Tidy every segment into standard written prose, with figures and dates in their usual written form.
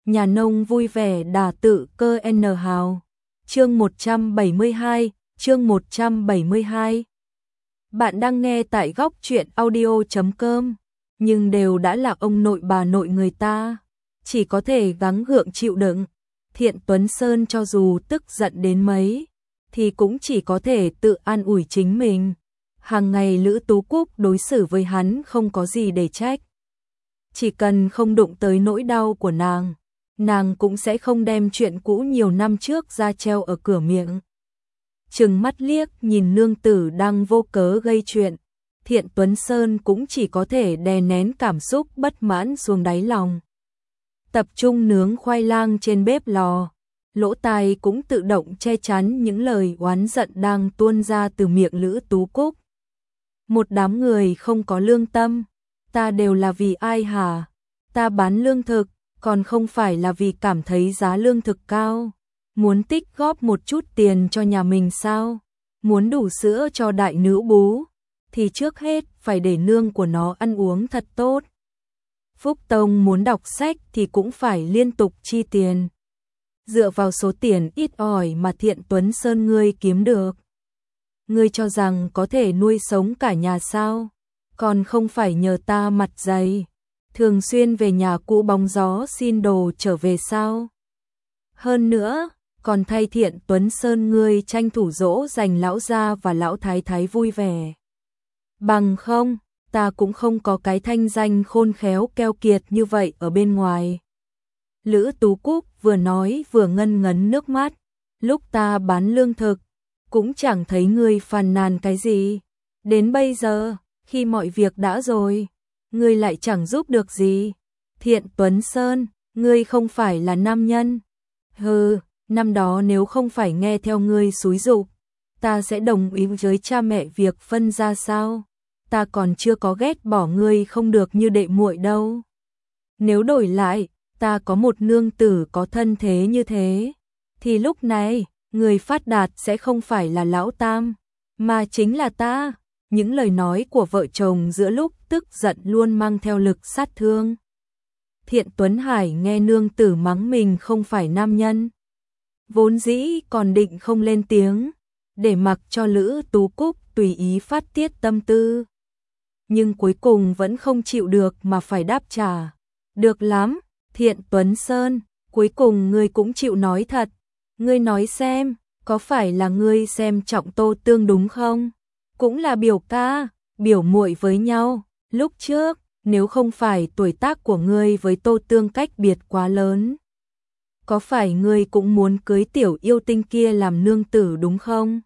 nhà nông vui vẻ đả tự cơ N hào. Chương 172, chương 172. Bạn đang nghe tại góc truyện audio.com, nhưng đều đã là ông nội bà nội người ta, chỉ có thể gắng gượng chịu đựng. Thiện Tuấn Sơn cho dù tức giận đến mấy, thì cũng chỉ có thể tự an ủi chính mình. Hàng ngày Lữ Tú Cúc đối xử với hắn không có gì để trách. Chỉ cần không đụng tới nỗi đau của nàng cũng sẽ không đem chuyện cũ nhiều năm trước ra treo ở cửa miệng. Trừng mắt liếc nhìn nương tử đang vô cớ gây chuyện, Thiện Tuấn Sơn cũng chỉ có thể đè nén cảm xúc bất mãn xuống đáy lòng. Tập trung nướng khoai lang trên bếp lò, lỗ tai cũng tự động che chắn những lời oán giận đang tuôn ra từ miệng Lữ Tú Cúc. Một đám người không có lương tâm, ta đều là vì ai hả? Ta bán lương thực, còn không phải là vì cảm thấy giá lương thực cao. Muốn tích góp một chút tiền cho nhà mình sao? Muốn đủ sữa cho đại nữ bú, thì trước hết phải để nương của nó ăn uống thật tốt. Phúc Tông muốn đọc sách thì cũng phải liên tục chi tiền. Dựa vào số tiền ít ỏi mà Thiện Tuấn Sơn ngươi kiếm được, ngươi cho rằng có thể nuôi sống cả nhà sao? Còn không phải nhờ ta mặt dày, thường xuyên về nhà cũ bóng gió xin đồ trở về sao? Hơn nữa, còn thay Thiện Tuấn Sơn ngươi tranh thủ dỗ dành lão gia và lão thái thái vui vẻ. Bằng không, ta cũng không có cái thanh danh khôn khéo keo kiệt như vậy ở bên ngoài. Lữ Tú Cúc vừa nói vừa ngân ngấn nước mắt. Lúc ta bán lương thực, cũng chẳng thấy ngươi phàn nàn cái gì. Đến bây giờ, khi mọi việc đã rồi, ngươi lại chẳng giúp được gì. Thiện Tuấn Sơn, ngươi không phải là nam nhân. Hừ, năm đó nếu không phải nghe theo ngươi xúi giục, ta sẽ đồng ý với cha mẹ việc phân ra sao? Ta còn chưa có ghét bỏ ngươi không được như đệ muội đâu. Nếu đổi lại, ta có một nương tử có thân thế như thế, thì lúc này, người phát đạt sẽ không phải là lão tam, mà chính là ta. Những lời nói của vợ chồng giữa lúc tức giận luôn mang theo lực sát thương. Thiện Tuấn Hải nghe nương tử mắng mình không phải nam nhân, vốn dĩ còn định không lên tiếng, để mặc cho Lữ Tú Cúc tùy ý phát tiết tâm tư. Nhưng cuối cùng vẫn không chịu được mà phải đáp trả. Được lắm, Thiện Tuấn Sơn, cuối cùng ngươi cũng chịu nói thật. Ngươi nói xem, có phải là ngươi xem trọng Tô Tương đúng không? Cũng là biểu ca, biểu muội với nhau. Lúc trước, nếu không phải tuổi tác của ngươi với Tô Tương cách biệt quá lớn, có phải ngươi cũng muốn cưới tiểu yêu tinh kia làm nương tử đúng không?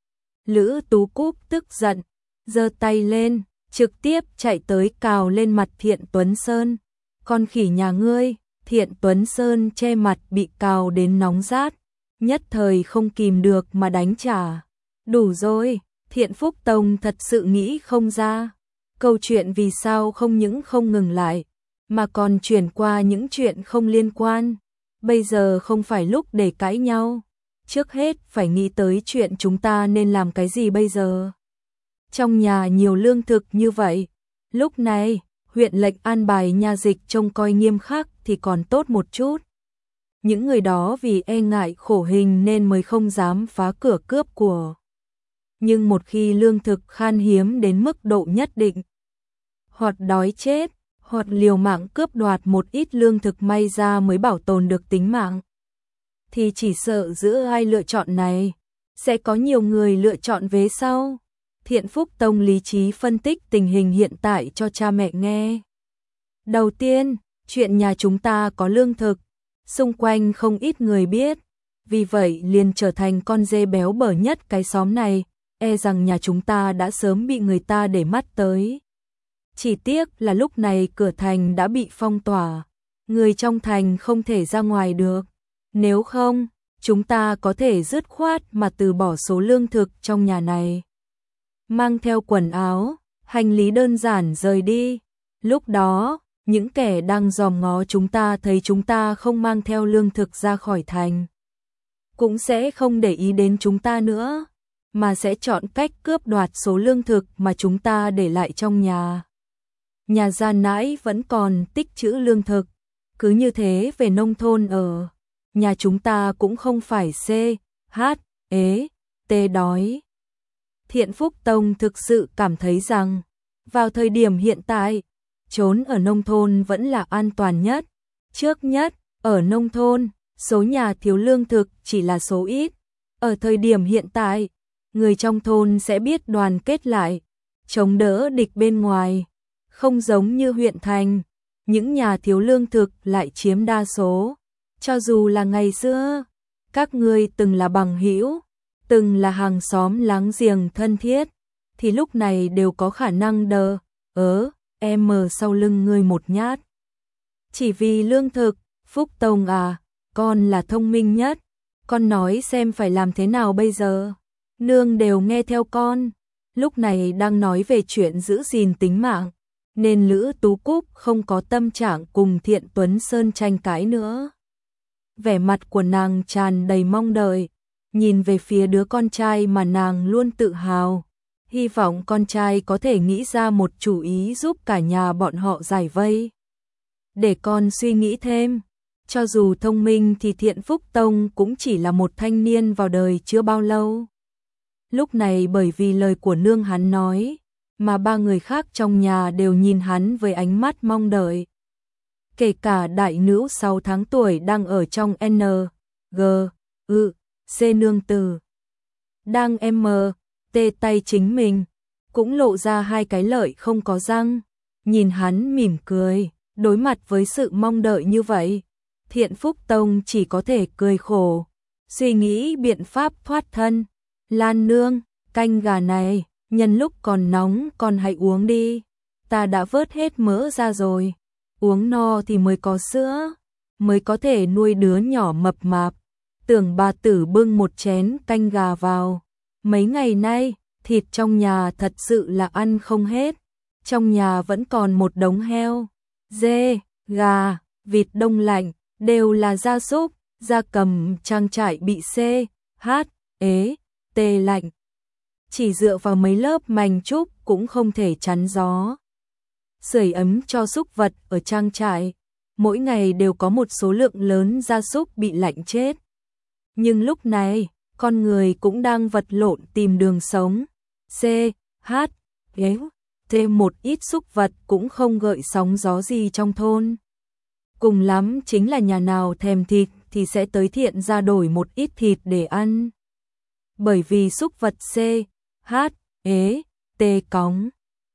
Lữ Tú Cúc tức giận, giơ tay lên, trực tiếp chạy tới cào lên mặt Thiện Tuấn Sơn. Con khỉ nhà ngươi! Thiện Tuấn Sơn che mặt bị cào đến nóng rát, nhất thời không kìm được mà đánh trả. Đủ rồi, Thiện Phúc Tông thật sự nghĩ không ra. Câu chuyện vì sao không những không ngừng lại, mà còn chuyển qua những chuyện không liên quan. Bây giờ không phải lúc để cãi nhau. Trước hết phải nghĩ tới chuyện chúng ta nên làm cái gì bây giờ. Trong nhà nhiều lương thực như vậy, lúc này huyện lệnh an bài nha dịch trông coi nghiêm khắc thì còn tốt một chút. Những người đó vì e ngại khổ hình nên mới không dám phá cửa cướp của. Nhưng một khi lương thực khan hiếm đến mức độ nhất định, hoặc đói chết, hoặc liều mạng cướp đoạt một ít lương thực may ra mới bảo tồn được tính mạng, thì chỉ sợ giữa hai lựa chọn này, sẽ có nhiều người lựa chọn vế sau. Thiện Phúc Tông lý trí phân tích tình hình hiện tại cho cha mẹ nghe. Đầu tiên, chuyện nhà chúng ta có lương thực, xung quanh không ít người biết, vì vậy liền trở thành con dê béo bở nhất cái xóm này, e rằng nhà chúng ta đã sớm bị người ta để mắt tới. Chỉ tiếc là lúc này cửa thành đã bị phong tỏa, người trong thành không thể ra ngoài được. Nếu không, chúng ta có thể dứt khoát mà từ bỏ số lương thực trong nhà này, mang theo quần áo, hành lý đơn giản rời đi. Lúc đó, những kẻ đang dòm ngó chúng ta thấy chúng ta không mang theo lương thực ra khỏi thành, cũng sẽ không để ý đến chúng ta nữa, mà sẽ chọn cách cướp đoạt số lương thực mà chúng ta để lại trong nhà. Nhà Gia Nãi vẫn còn tích trữ lương thực, cứ như thế về nông thôn ở. Nhà chúng ta cũng không phải T đói. Thiện Phúc Tông thực sự cảm thấy rằng, vào thời điểm hiện tại, trốn ở nông thôn vẫn là an toàn nhất. Trước nhất, ở nông thôn, số nhà thiếu lương thực chỉ là số ít. Ở thời điểm hiện tại, người trong thôn sẽ biết đoàn kết lại, chống đỡ địch bên ngoài. Không giống như huyện thành, những nhà thiếu lương thực lại chiếm đa số. Cho dù là ngày xưa, các ngươi từng là bằng hữu, từng là hàng xóm láng giềng thân thiết, thì lúc này đều có khả năng sau lưng ngươi một nhát. Chỉ vì lương thực, Phúc Tông à, con là thông minh nhất, con nói xem phải làm thế nào bây giờ. Nương đều nghe theo con, lúc này đang nói về chuyện giữ gìn tính mạng, nên Lữ Tú Cúc không có tâm trạng cùng Thiện Tuấn Sơn tranh cãi nữa. Vẻ mặt của nàng tràn đầy mong đợi, nhìn về phía đứa con trai mà nàng luôn tự hào, hy vọng con trai có thể nghĩ ra một chủ ý giúp cả nhà bọn họ giải vây. Để con suy nghĩ thêm, cho dù thông minh thì Thiện Phúc Tông cũng chỉ là một thanh niên vào đời chưa bao lâu. Lúc này bởi vì lời của nương hắn nói, mà ba người khác trong nhà đều nhìn hắn với ánh mắt mong đợi. Kể cả đại nữ 6 tháng tuổi đang ở trong C nương tử. Đang tay chính mình, cũng lộ ra hai cái lợi không có răng. Nhìn hắn mỉm cười, đối mặt với sự mong đợi như vậy, Thiện Phúc Tông chỉ có thể cười khổ, suy nghĩ biện pháp thoát thân. Lan nương, canh gà này, nhân lúc còn nóng con hãy uống đi, ta đã vớt hết mỡ ra rồi, uống no thì mới có sữa, mới có thể nuôi đứa nhỏ mập mạp. Tưởng bà tử bưng một chén canh gà vào, mấy ngày nay, thịt trong nhà thật sự là ăn không hết, trong nhà vẫn còn một đống heo, dê, gà, vịt đông lạnh, đều là gia súc, gia cầm trang trại bị lạnh. Chỉ dựa vào mấy lớp mành trúc cũng không thể chắn gió. Sưởi ấm cho súc vật ở trang trại, mỗi ngày đều có một số lượng lớn gia súc bị lạnh chết. Nhưng lúc này, con người cũng đang vật lộn tìm đường sống. Một ít súc vật cũng không gợi sóng gió gì trong thôn. Cùng lắm chính là nhà nào thèm thịt thì sẽ tới Thiện ra đổi một ít thịt để ăn. Bởi vì súc vật cóng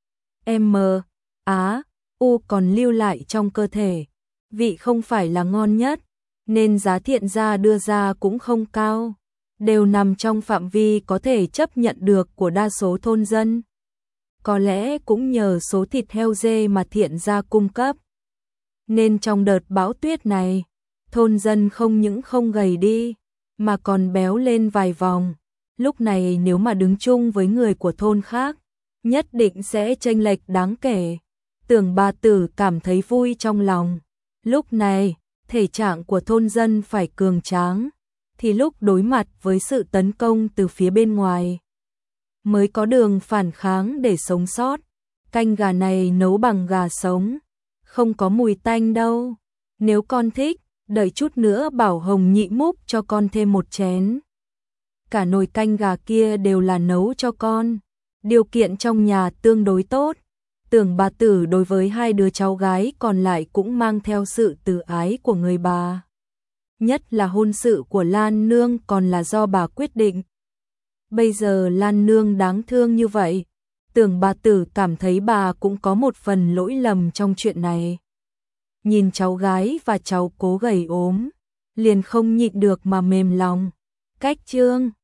còn lưu lại trong cơ thể, vị không phải là ngon nhất, nên giá Thiện gia đưa ra cũng không cao, đều nằm trong phạm vi có thể chấp nhận được của đa số thôn dân. Có lẽ cũng nhờ số thịt heo dê mà Thiện gia cung cấp, nên trong đợt bão tuyết này, thôn dân không những không gầy đi, mà còn béo lên vài vòng. Lúc này nếu mà đứng chung với người của thôn khác, nhất định sẽ chênh lệch đáng kể. Tưởng bà tử cảm thấy vui trong lòng. Lúc này, thể trạng của thôn dân phải cường tráng, thì lúc đối mặt với sự tấn công từ phía bên ngoài, mới có đường phản kháng để sống sót. Canh gà này nấu bằng gà sống, không có mùi tanh đâu. Nếu con thích, đợi chút nữa bảo Hồng Nhị múc cho con thêm một chén. Cả nồi canh gà kia đều là nấu cho con. Điều kiện trong nhà tương đối tốt. Tưởng bà tử đối với hai đứa cháu gái còn lại cũng mang theo sự từ ái của người bà. Nhất là hôn sự của Lan Nương còn là do bà quyết định. Bây giờ Lan Nương đáng thương như vậy, tưởng bà tử cảm thấy bà cũng có một phần lỗi lầm trong chuyện này. Nhìn cháu gái và cháu cố gầy ốm, liền không nhịn được mà mềm lòng. Cách chương